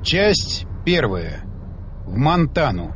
Часть первая. В Монтану.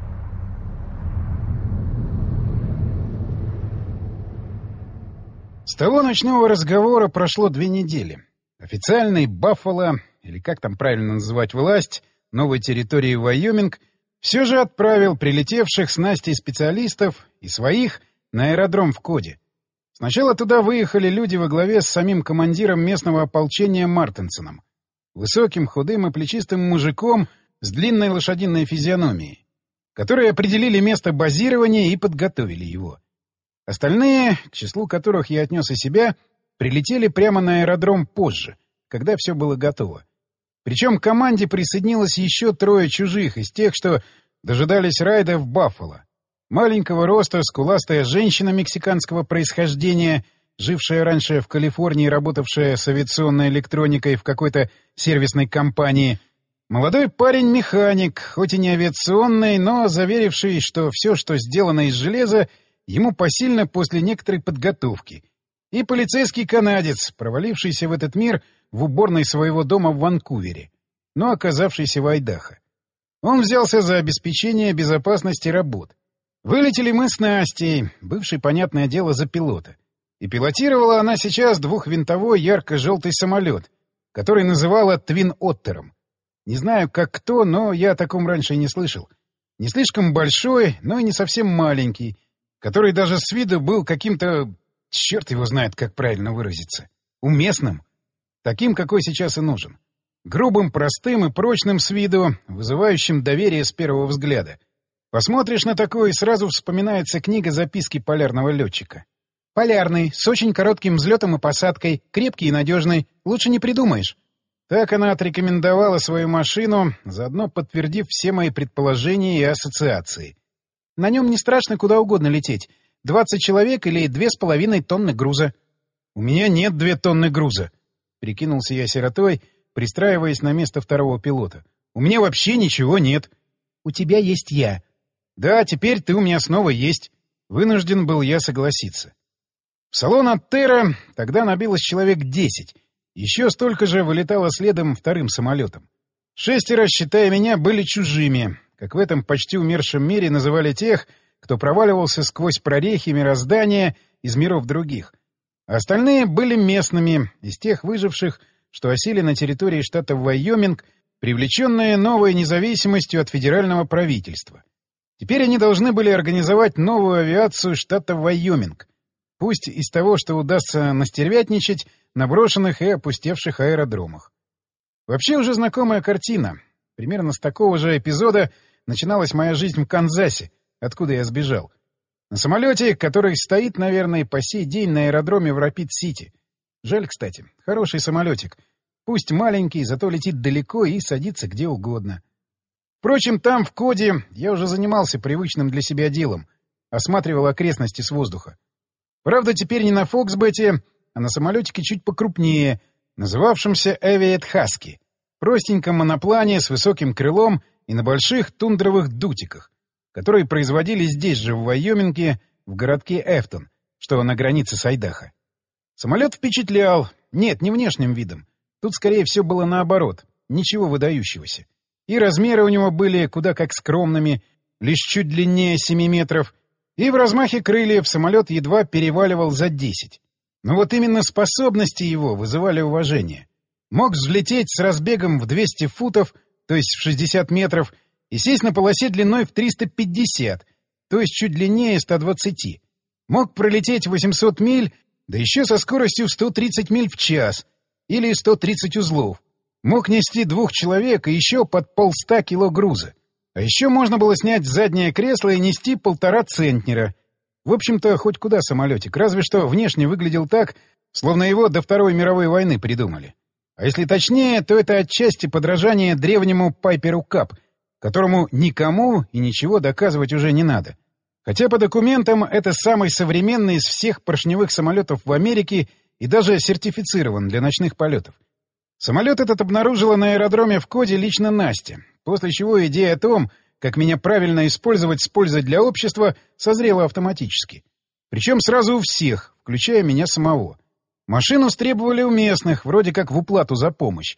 С того ночного разговора прошло 2 недели. Официальный Баффало, или как там правильно называть власть, новой территории Вайоминг, все же отправил прилетевших с Настей специалистов и своих на аэродром в Коде. Сначала туда выехали люди во главе с самим командиром местного ополчения Мартенсоном, высоким, худым и плечистым мужиком с длинной лошадиной физиономией, которые определили место базирования и подготовили его. Остальные, к числу которых я отнес и себя, прилетели прямо на аэродром позже, когда все было готово. Причем к команде присоединилось еще 3 чужих из тех, что дожидались райда в Баффало. Маленького роста, скуластая женщина мексиканского происхождения, жившая раньше в Калифорнии и работавшая с авиационной электроникой в какой-то сервисной компании. Молодой парень-механик, хоть и не авиационный, но заверивший, что все, что сделано из железа, ему посильно после некоторой подготовки. И полицейский канадец, провалившийся в этот мир в уборной своего дома в Ванкувере, но оказавшийся в Айдахо. Он взялся за обеспечение безопасности работ. Вылетели мы с Настей, бывшей, понятное дело, за пилота. И пилотировала она сейчас 2-винтовой ярко-желтый самолет, который называла Твин Оттером. Не знаю, как кто, но я о таком раньше и не слышал. Не слишком большой, но и не совсем маленький, который даже с виду был каким-то, черт его знает, как правильно выразиться, уместным. Таким, какой сейчас и нужен. Грубым, простым и прочным с виду, вызывающим доверие с первого взгляда. Посмотришь на такое, и сразу вспоминается книга «Записки полярного летчика». «Полярный, с очень коротким взлетом и посадкой, крепкий и надежный, лучше не придумаешь». Так она отрекомендовала свою машину, заодно подтвердив все мои предположения и ассоциации. На нем не страшно куда угодно лететь. 20 человек или 2,5 тонны груза. — У меня нет 2 тонны груза, — прикинулся я сиротой, пристраиваясь на место второго пилота. — У меня вообще ничего нет. — У тебя есть я. — Да, теперь ты у меня снова есть. Вынужден был я согласиться. В салон Оттерра тогда набилось человек 10. Еще столько же вылетало следом вторым самолетом. 6, считая меня, были чужими, как в этом почти умершем мире называли тех, кто проваливался сквозь прорехи мироздания из миров других. А остальные были местными, из тех выживших, что осели на территории штата Вайоминг, привлеченные новой независимостью от федерального правительства. Теперь они должны были организовать новую авиацию штата Вайоминг, пусть из того, что удастся настервятничать на брошенных и опустевших аэродромах. Вообще уже знакомая картина. Примерно с такого же эпизода начиналась моя жизнь в Канзасе, откуда я сбежал. На самолете, который стоит, наверное, по сей день на аэродроме в Рапид-Сити. Жаль, кстати, хороший самолетик. Пусть маленький, зато летит далеко и садится где угодно. Впрочем, там, в Коде, я уже занимался привычным для себя делом. Осматривал окрестности с воздуха. Правда, теперь не на Фоксбете, а на самолетике чуть покрупнее, называвшемся Aviate Husky. Простеньком моноплане с высоким крылом и на больших тундровых дутиках, которые производились здесь же, в Вайоминге, в городке Эфтон, что на границе с Айдахо. Самолет впечатлял. Нет, не внешним видом. Тут, скорее всего, было наоборот. Ничего выдающегося. И размеры у него были куда как скромными, лишь чуть длиннее 7 метров, и в размахе крыльев самолет едва переваливал за 10. Но вот именно способности его вызывали уважение. Мог взлететь с разбегом в 200 футов, то есть в 60 метров, и сесть на полосе длиной в 350, то есть чуть длиннее 120. Мог пролететь 800 миль, да еще со скоростью 130 миль в час, или 130 узлов. Мог нести 2 человек и еще под 150 кило груза. А еще можно было снять заднее кресло и нести 1,5 центнера. В общем-то, хоть куда самолетик, разве что внешне выглядел так, словно его до Второй мировой войны придумали. А если точнее, то это отчасти подражание древнему Пайперу Кап, которому никому и ничего доказывать уже не надо. Хотя по документам это самый современный из всех поршневых самолетов в Америке и даже сертифицирован для ночных полетов. Самолет этот обнаружила на аэродроме в Коде лично Настя, после чего идея о том, как меня правильно использовать с пользой для общества, созрела автоматически. Причем сразу у всех, включая меня самого. Машину стребовали у местных, вроде как в уплату за помощь.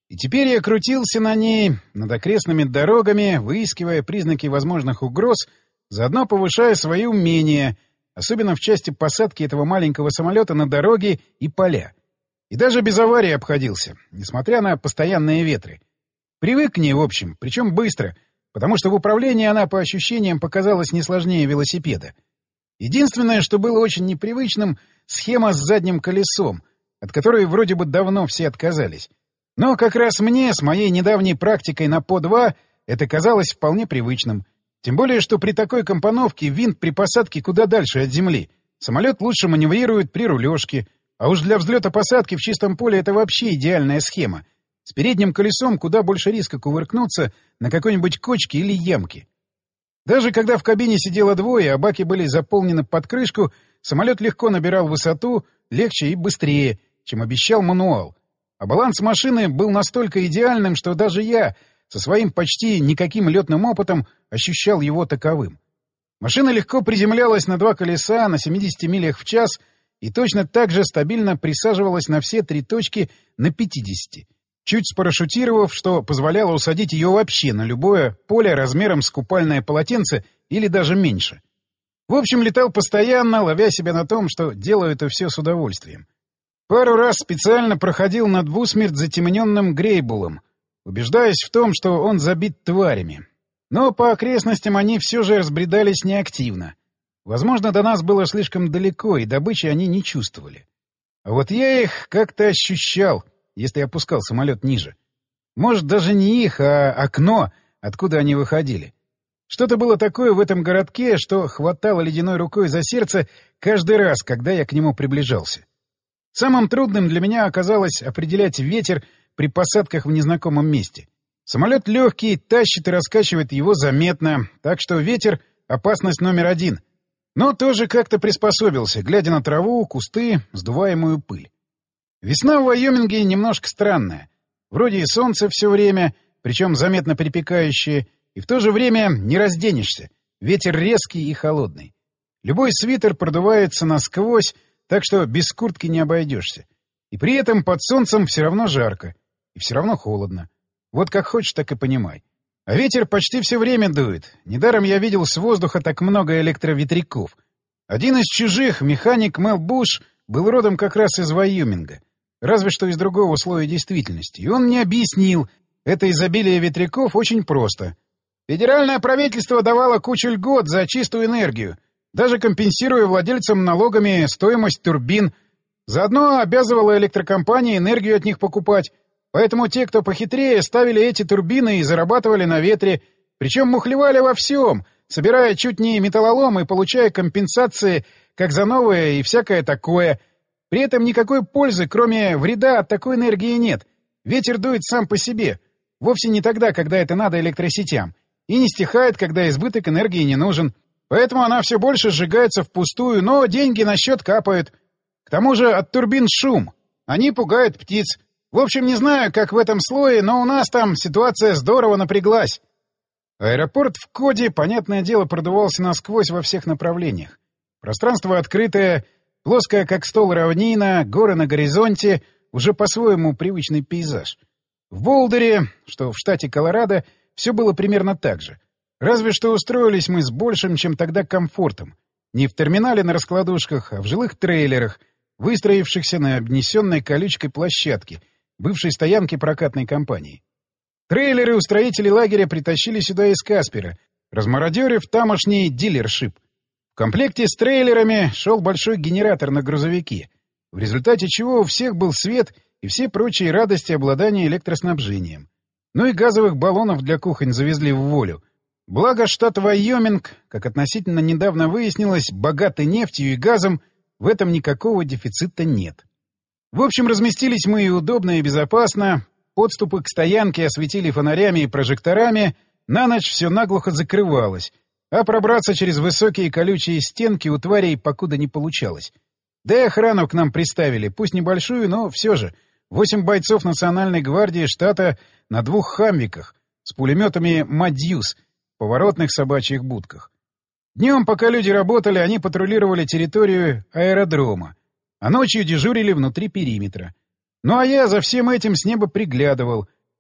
И теперь я крутился на ней, над окрестными дорогами, выискивая признаки возможных угроз, заодно повышая свои умения, особенно в части посадки этого маленького самолета на дороги и поля. И даже без аварии обходился, несмотря на постоянные ветры. Привык к ней, в общем, причем быстро, потому что в управлении она, по ощущениям, показалась не сложнее велосипеда. Единственное, что было очень непривычным — схема с задним колесом, от которой вроде бы давно все отказались. Но как раз мне, с моей недавней практикой на ПО-2, это казалось вполне привычным. Тем более, что при такой компоновке винт при посадке куда дальше от земли. Самолет лучше маневрирует при рулежке, а уж для взлета-посадки в чистом поле это вообще идеальная схема. С передним колесом куда больше риска кувыркнуться на какой-нибудь кочке или ямке. Даже когда в кабине сидело двое, а баки были заполнены под крышку, самолет легко набирал высоту, легче и быстрее, чем обещал мануал. А баланс машины был настолько идеальным, что даже я, со своим почти никаким летным опытом, ощущал его таковым. Машина легко приземлялась на два колеса на 70 милях в час и точно так же стабильно присаживалась на все три точки на 50, чуть спарашютировав, что позволяло усадить ее вообще на любое поле размером с купальное полотенце или даже меньше. В общем, летал постоянно, ловя себя на том, что делаю это все с удовольствием. Пару раз специально проходил над вусмерть затемненным Грейбулом, убеждаясь в том, что он забит тварями. Но по окрестностям они все же разбредались неактивно. Возможно, до нас было слишком далеко, и добычи они не чувствовали. А вот я их как-то ощущал, если опускал самолет ниже. Может, даже не их, а окно, откуда они выходили. Что-то было такое в этом городке, что хватало ледяной рукой за сердце каждый раз, когда я к нему приближался. Самым трудным для меня оказалось определять ветер при посадках в незнакомом месте. Самолет легкий, тащит и раскачивает его заметно, так что ветер — опасность номер один. Но тоже как-то приспособился, глядя на траву, кусты, сдуваемую пыль. Весна в Вайоминге немножко странная. Вроде и солнце все время, причем заметно припекающее, и в то же время не разденешься. Ветер резкий и холодный. Любой свитер продувается насквозь, так что без куртки не обойдешься. И при этом под солнцем все равно жарко. И все равно холодно. Вот как хочешь, так и понимай. А ветер почти все время дует. Недаром я видел с воздуха так много электроветряков. Один из чужих, механик Мел Буш, был родом как раз из Вайоминга. Разве что из другого слоя действительности. И он мне объяснил, это изобилие ветряков очень просто. Федеральное правительство давало кучу льгот за чистую энергию, даже компенсируя владельцам налогами стоимость турбин. Заодно обязывала электрокомпании энергию от них покупать. Поэтому те, кто похитрее, ставили эти турбины и зарабатывали на ветре. Причем мухлевали во всем, собирая чуть не металлолом и получая компенсации как за новое и всякое такое. При этом никакой пользы, кроме вреда, от такой энергии нет. Ветер дует сам по себе. Вовсе не тогда, когда это надо электросетям. И не стихает, когда избыток энергии не нужен. Поэтому она все больше сжигается впустую, но деньги на счет капают. К тому же от турбин шум. Они пугают птиц. В общем, не знаю, как в этом слое, но у нас там ситуация здорово напряглась. Аэропорт в Коде, понятное дело, продувался насквозь во всех направлениях. Пространство открытое, плоское, как стол, равнина, горы на горизонте, уже по-своему привычный пейзаж. В Болдере, что в штате Колорадо, все было примерно так же. Разве что устроились мы с большим, чем тогда, комфортом. Не в терминале на раскладушках, а в жилых трейлерах, выстроившихся на обнесенной колючкой площадке, бывшей стоянки прокатной компании. Трейлеры устроители лагеря притащили сюда из Каспера, размародерив тамошний дилершип. В комплекте с трейлерами шел большой генератор на грузовике, в результате чего у всех был свет и все прочие радости обладания электроснабжением. Ну и газовых баллонов для кухонь завезли в волю. Благо штат Вайоминг, как относительно недавно выяснилось, богатый нефтью и газом, в этом никакого дефицита нет. В общем, разместились мы и удобно, и безопасно, подступы к стоянке осветили фонарями и прожекторами, на ночь все наглухо закрывалось, а пробраться через высокие колючие стенки у тварей покуда не получалось. Да и охрану к нам приставили, пусть небольшую, но все же, 8 бойцов Национальной гвардии штата на 2 хамвиках с пулеметами «Мадьюс» в поворотных собачьих будках. Днем, пока люди работали, они патрулировали территорию аэродрома, а ночью дежурили внутри периметра. Ну а я за всем этим с неба приглядывал,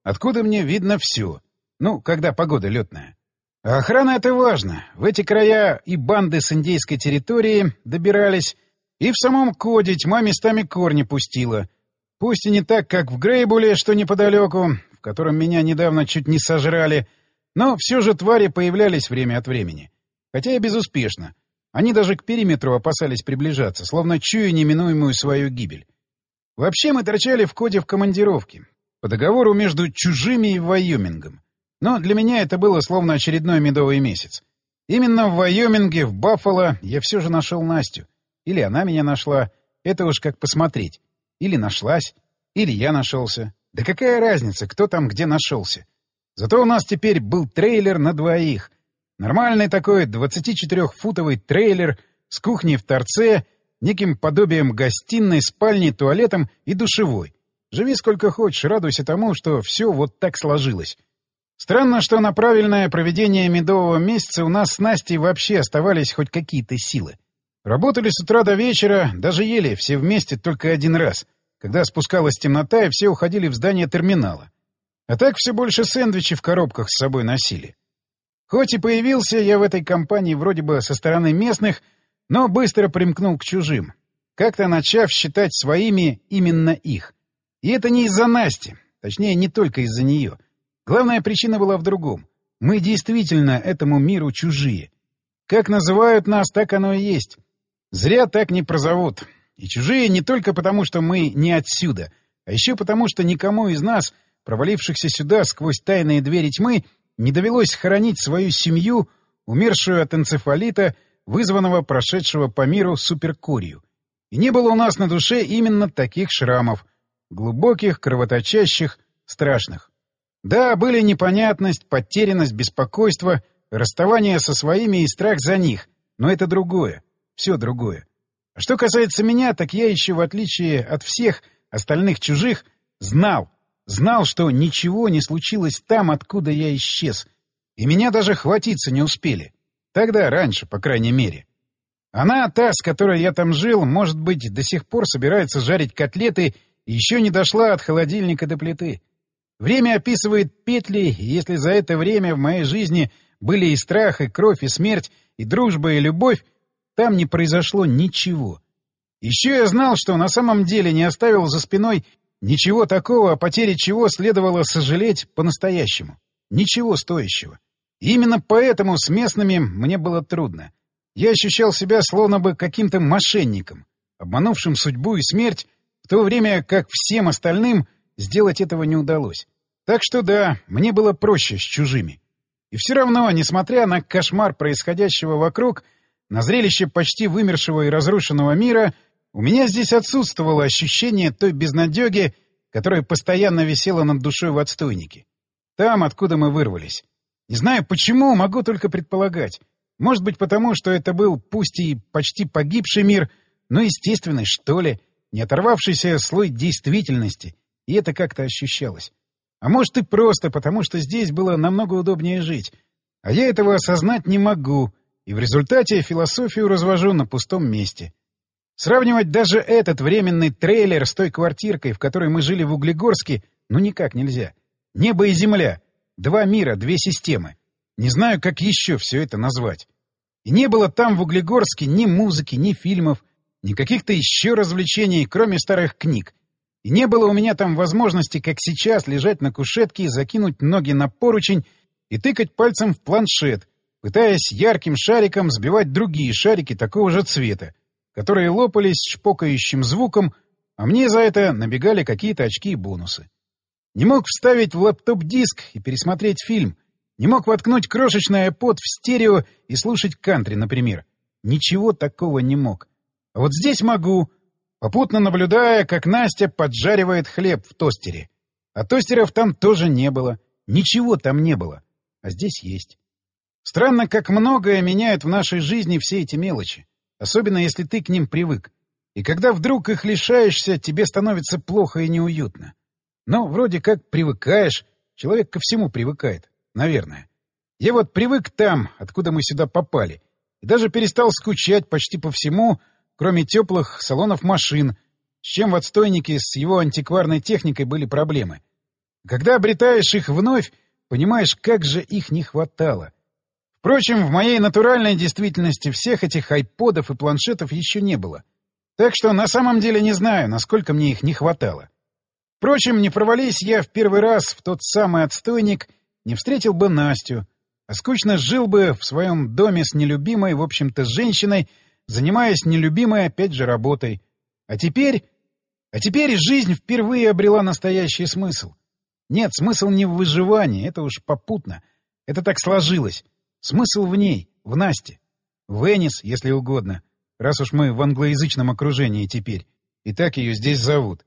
откуда мне видно все. Ну, когда погода летная. А охрана — это важно. В эти края и банды с индейской территории добирались, и в самом Коде тьма местами корни пустила. Пусть и не так, как в Грейбуле, что неподалеку, в котором меня недавно чуть не сожрали, но все же твари появлялись время от времени. Хотя и безуспешно. Они даже к периметру опасались приближаться, словно чуя неминуемую свою гибель. Вообще мы торчали в Коде в командировке, по договору между чужими и Вайомингом. Но для меня это было словно очередной медовый месяц. Именно в Вайоминге, в Баффало, я все же нашел Настю. Или она меня нашла. Это уж как посмотреть. Или нашлась, или я нашелся. Да какая разница, кто там где нашелся? Зато у нас теперь был трейлер на двоих. Нормальный такой 24-футовый трейлер с кухней в торце, неким подобием гостиной, спальни, туалетом и душевой. Живи сколько хочешь, радуйся тому, что все вот так сложилось. Странно, что на правильное проведение медового месяца у нас с Настей вообще оставались хоть какие-то силы. Работали с утра до вечера, даже ели все вместе только один раз, когда спускалась темнота и все уходили в здание терминала. А так все больше сэндвичей в коробках с собой носили. Хоть и появился я в этой компании вроде бы со стороны местных, но быстро примкнул к чужим, как-то начав считать своими именно их. И это не из-за Насти, точнее, не только из-за нее. Главная причина была в другом. Мы действительно этому миру чужие. Как называют нас, так оно и есть. Зря так не прозовут. И чужие не только потому, что мы не отсюда, а еще потому, что никому из нас, провалившихся сюда сквозь тайные двери тьмы, не довелось хоронить свою семью, умершую от энцефалита, вызванного прошедшего по миру суперкорью. И не было у нас на душе именно таких шрамов. Глубоких, кровоточащих, страшных. Да, были непонятность, потерянность, беспокойство, расставание со своими и страх за них, но это другое. Все другое. А что касается меня, так я еще, в отличие от всех остальных чужих, знал, что ничего не случилось там, откуда я исчез. И меня даже хватиться не успели. Тогда, раньше, по крайней мере. Она, та, с которой я там жил, может быть, до сих пор собирается жарить котлеты и еще не дошла от холодильника до плиты. Время описывает петли, и если за это время в моей жизни были и страх, и кровь, и смерть, и дружба, и любовь, там не произошло ничего. Еще я знал, что на самом деле не оставил за спиной ничего такого, о потере чего следовало сожалеть по-настоящему. Ничего стоящего. И именно поэтому с местными мне было трудно. Я ощущал себя словно бы каким-то мошенником, обманувшим судьбу и смерть, в то время как всем остальным сделать этого не удалось. Так что да, мне было проще с чужими. И все равно, несмотря на кошмар происходящего вокруг, на зрелище почти вымершего и разрушенного мира, у меня здесь отсутствовало ощущение той безнадеги, которая постоянно висела над душой в отстойнике. Там, откуда мы вырвались. Не знаю почему, могу только предполагать. Может быть, потому что это был, пусть и почти погибший мир, но естественный, что ли, не оторвавшийся слой действительности, и это как-то ощущалось. А может и просто потому, что здесь было намного удобнее жить. А я этого осознать не могу, и в результате философию развожу на пустом месте. Сравнивать даже этот временный трейлер с той квартиркой, в которой мы жили в Углегорске, ну никак нельзя. Небо и земля. Два мира, две системы. Не знаю, как еще все это назвать. И не было там, в Углегорске, ни музыки, ни фильмов, ни каких-то еще развлечений, кроме старых книг. И не было у меня там возможности, как сейчас, лежать на кушетке, закинуть ноги на поручень и тыкать пальцем в планшет, пытаясь ярким шариком сбивать другие шарики такого же цвета, которые лопались с шпокающим звуком, а мне за это набегали какие-то очки и бонусы. Не мог вставить в лэптоп диск и пересмотреть фильм. Не мог воткнуть крошечный iPod в стерео и слушать кантри, например. Ничего такого не мог. А вот здесь могу, попутно наблюдая, как Настя поджаривает хлеб в тостере. А тостеров там тоже не было. Ничего там не было. А здесь есть. Странно, как многое меняют в нашей жизни все эти мелочи. Особенно, если ты к ним привык. И когда вдруг их лишаешься, тебе становится плохо и неуютно. Но вроде как привыкаешь. Человек ко всему привыкает. Наверное. Я вот привык там, откуда мы сюда попали. И даже перестал скучать почти по всему, кроме теплых салонов машин, с чем в отстойнике с его антикварной техникой были проблемы. Когда обретаешь их вновь, понимаешь, как же их не хватало. Впрочем, в моей натуральной действительности всех этих айподов и планшетов еще не было. Так что на самом деле не знаю, насколько мне их не хватало. Впрочем, не провались я в первый раз в тот самый отстойник, не встретил бы Настю, а скучно жил бы в своем доме с нелюбимой, в общем-то, женщиной, занимаясь нелюбимой опять же работой. А теперь жизнь впервые обрела настоящий смысл. Нет, смысл не в выживании, это уж попутно. Это так сложилось. Смысл в ней, в Насте. В Энис, если угодно, раз уж мы в англоязычном окружении теперь. И так ее здесь зовут.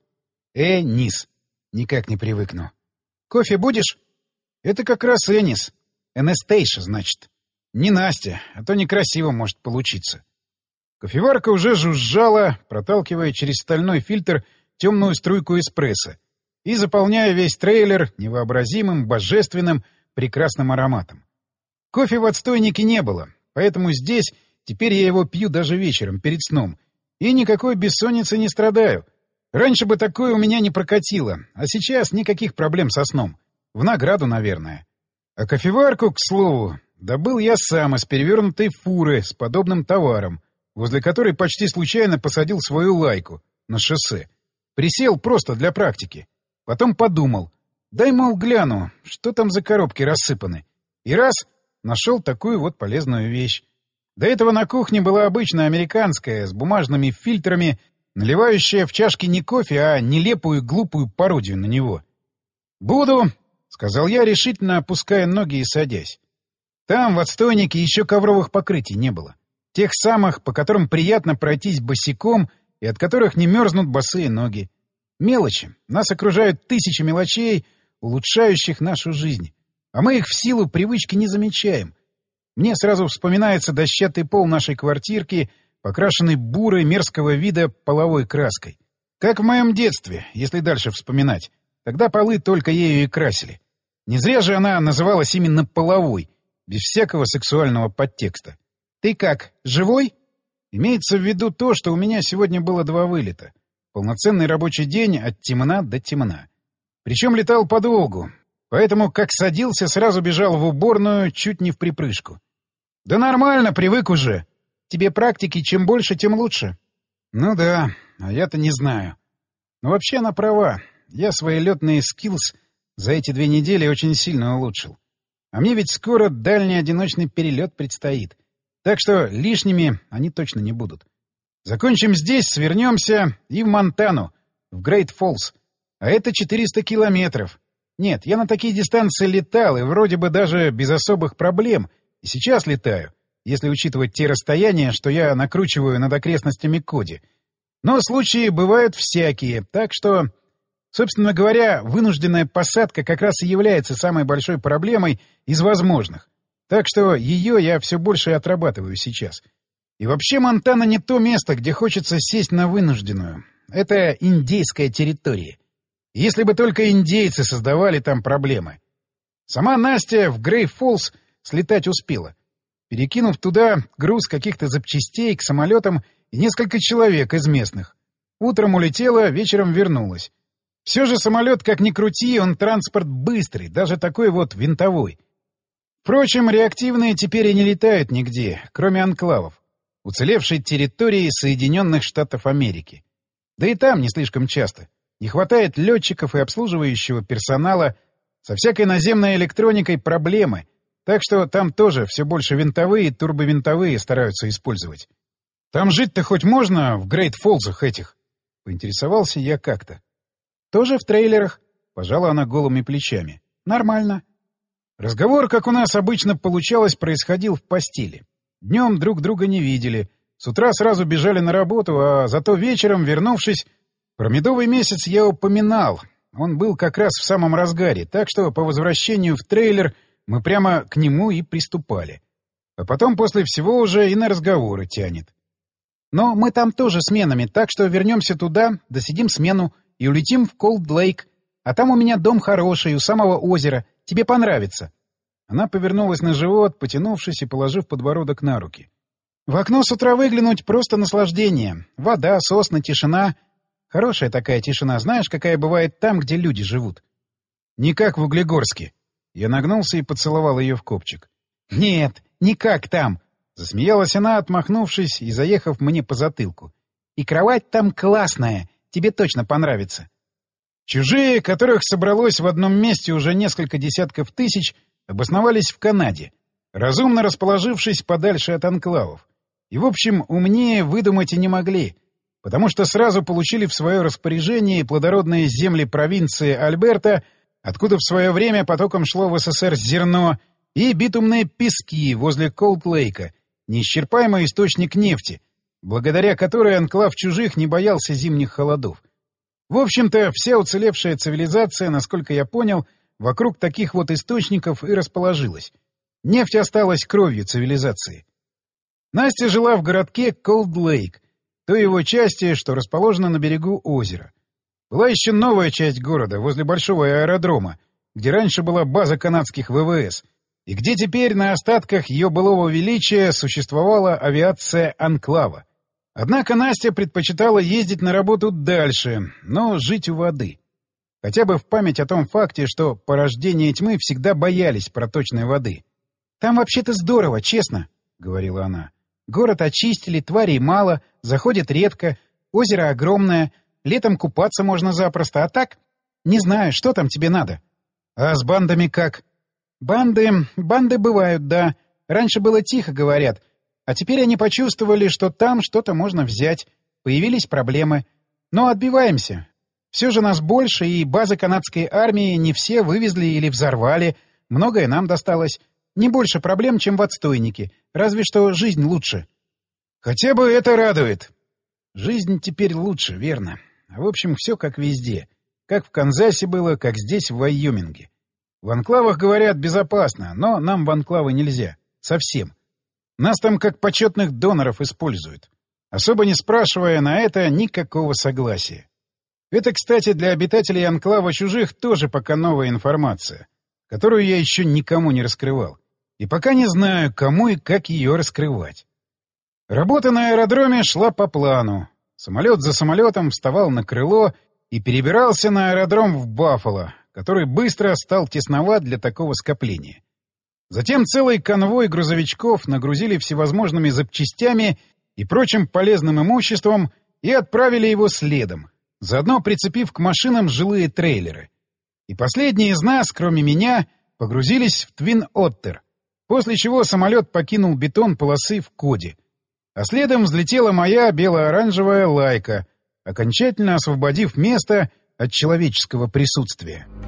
Энис. Никак не привыкну. Кофе будешь? Это как раз Энис. Энестейша, значит. Не Настя, а то некрасиво может получиться. Кофеварка уже жужжала, проталкивая через стальной фильтр темную струйку эспрессо и заполняя весь трейлер невообразимым, божественным, прекрасным ароматом. Кофе в отстойнике не было, поэтому здесь теперь я его пью даже вечером, перед сном, и никакой бессонницы не страдаю. Раньше бы такое у меня не прокатило, а сейчас никаких проблем со сном. В награду, наверное. А кофеварку, к слову, добыл я сам из перевернутой фуры с подобным товаром, возле которой почти случайно посадил свою лайку на шоссе. Присел просто для практики. Потом подумал, дай, мол, гляну, что там за коробки рассыпаны. И раз — нашел такую вот полезную вещь. До этого на кухне была обычная американская, с бумажными фильтрами, наливающая в чашки не кофе, а нелепую глупую пародию на него. «Буду», — сказал я, решительно опуская ноги и садясь. Там, в отстойнике, еще ковровых покрытий не было. Тех самых, по которым приятно пройтись босиком и от которых не мерзнут босые ноги. Мелочи. Нас окружают тысячи мелочей, улучшающих нашу жизнь. А мы их в силу привычки не замечаем. Мне сразу вспоминается дощатый пол нашей квартирки, покрашенный бурой мерзкого вида половой краской. Как в моем детстве, если дальше вспоминать. Тогда полы только ею и красили. Не зря же она называлась именно половой, без всякого сексуального подтекста. «Ты как, живой?» Имеется в виду то, что у меня сегодня было 2 вылета. Полноценный рабочий день от темна до темна. Причем летал подолгу, поэтому как садился, сразу бежал в уборную, чуть не в припрыжку. «Да нормально, привык уже. Тебе практики чем больше, тем лучше». «Ну да, а я-то не знаю. Но вообще она права. Я свои летные скиллс за эти 2 недели очень сильно улучшил. А мне ведь скоро дальний одиночный перелет предстоит. Так что лишними они точно не будут. Закончим здесь, свернемся и в Монтану, в Грейт-Фоллс. А это 400 километров. Нет, я на такие дистанции летал, и вроде бы даже без особых проблем. И сейчас летаю, если учитывать те расстояния, что я накручиваю над окрестностями Коди. Но случаи бывают всякие, так что, собственно говоря, вынужденная посадка как раз и является самой большой проблемой из возможных. Так что ее я все больше и отрабатываю сейчас. И вообще Монтана не то место, где хочется сесть на вынужденную. Это индейская территория. Если бы только индейцы создавали там проблемы. Сама Настя в Грей-Фоллс слетать успела, перекинув туда груз каких-то запчастей к самолетам и несколько человек из местных. Утром улетела, вечером вернулась. Все же самолет, как ни крути, он транспорт быстрый, даже такой вот винтовой. Впрочем, реактивные теперь и не летают нигде, кроме анклавов, уцелевшей территории Соединенных Штатов Америки. Да и там не слишком часто. Не хватает летчиков и обслуживающего персонала. Со всякой наземной электроникой проблемы, так что там тоже все больше винтовые и турбовинтовые стараются использовать. Там жить-то хоть можно в Грейт-Фоллзах этих? Поинтересовался я как-то. Тоже в трейлерах? Пожала она голыми плечами. Нормально. Разговор, как у нас обычно получалось, происходил в постели. Днем друг друга не видели. С утра сразу бежали на работу, а зато вечером, вернувшись... Про медовый месяц я упоминал. Он был как раз в самом разгаре, так что по возвращению в трейлер мы прямо к нему и приступали. А потом после всего уже и на разговоры тянет. Но мы там тоже сменами, так что вернемся туда, досидим смену и улетим в Колд-Лейк. А там у меня дом хороший, у самого озера. Тебе понравится. Она повернулась на живот, потянувшись и положив подбородок на руки. В окно с утра выглянуть — просто наслаждение. Вода, сосны, тишина. Хорошая такая тишина. Знаешь, какая бывает там, где люди живут? Не как в Углегорске. Я нагнулся и поцеловал ее в копчик. «Нет, не как там!» — засмеялась она, отмахнувшись и заехав мне по затылку. «И кровать там классная, тебе точно понравится». Чужие, которых собралось в одном месте уже несколько десятков тысяч, обосновались в Канаде, разумно расположившись подальше от анклавов. И, в общем, умнее выдумать и не могли, потому что сразу получили в свое распоряжение плодородные земли провинции Альберта, откуда в свое время потоком шло в СССР зерно, и битумные пески возле Колд-Лейка, неисчерпаемый источник нефти, благодаря которой анклав чужих не боялся зимних холодов. В общем-то, вся уцелевшая цивилизация, насколько я понял, вокруг таких вот источников и расположилась. Нефть осталась кровью цивилизации. Настя жила в городке Колд-Лейк, той его части, что расположена на берегу озера. Была еще новая часть города, возле большого аэродрома, где раньше была база канадских ВВС, и где теперь на остатках ее былого величия существовала авиация Анклава. Однако Настя предпочитала ездить на работу дальше, но жить у воды. Хотя бы в память о том факте, что порождения тьмы всегда боялись проточной воды. «Там вообще-то здорово, честно», — говорила она. «Город очистили, тварей мало, заходят редко, озеро огромное, летом купаться можно запросто, а так... Не знаю, что там тебе надо». «А с бандами как?» Банды бывают, да. Раньше было тихо, говорят. А теперь они почувствовали, что там что-то можно взять. Появились проблемы. Но отбиваемся. Все же нас больше, и базы канадской армии не все вывезли или взорвали. Многое нам досталось. Не больше проблем, чем в отстойнике. Разве что жизнь лучше. Хотя бы это радует. Жизнь теперь лучше, верно. А в общем, все как везде. Как в Канзасе было, как здесь, в Вайоминге. В анклавах, говорят, безопасно, но нам в анклавы нельзя. Совсем. Нас там как почетных доноров используют. Особо не спрашивая на это никакого согласия. Это, кстати, для обитателей анклава чужих тоже пока новая информация, которую я еще никому не раскрывал. И пока не знаю, кому и как ее раскрывать. Работа на аэродроме шла по плану. Самолет за самолетом вставал на крыло и перебирался на аэродром в Баффало, который быстро стал тесноват для такого скопления. Затем целый конвой грузовичков нагрузили всевозможными запчастями и прочим полезным имуществом и отправили его следом, заодно прицепив к машинам жилые трейлеры. И последние из нас, кроме меня, погрузились в Твин Оттер, после чего самолет покинул бетон полосы в Коде, а следом взлетела моя бело-оранжевая лайка, окончательно освободив место от человеческого присутствия.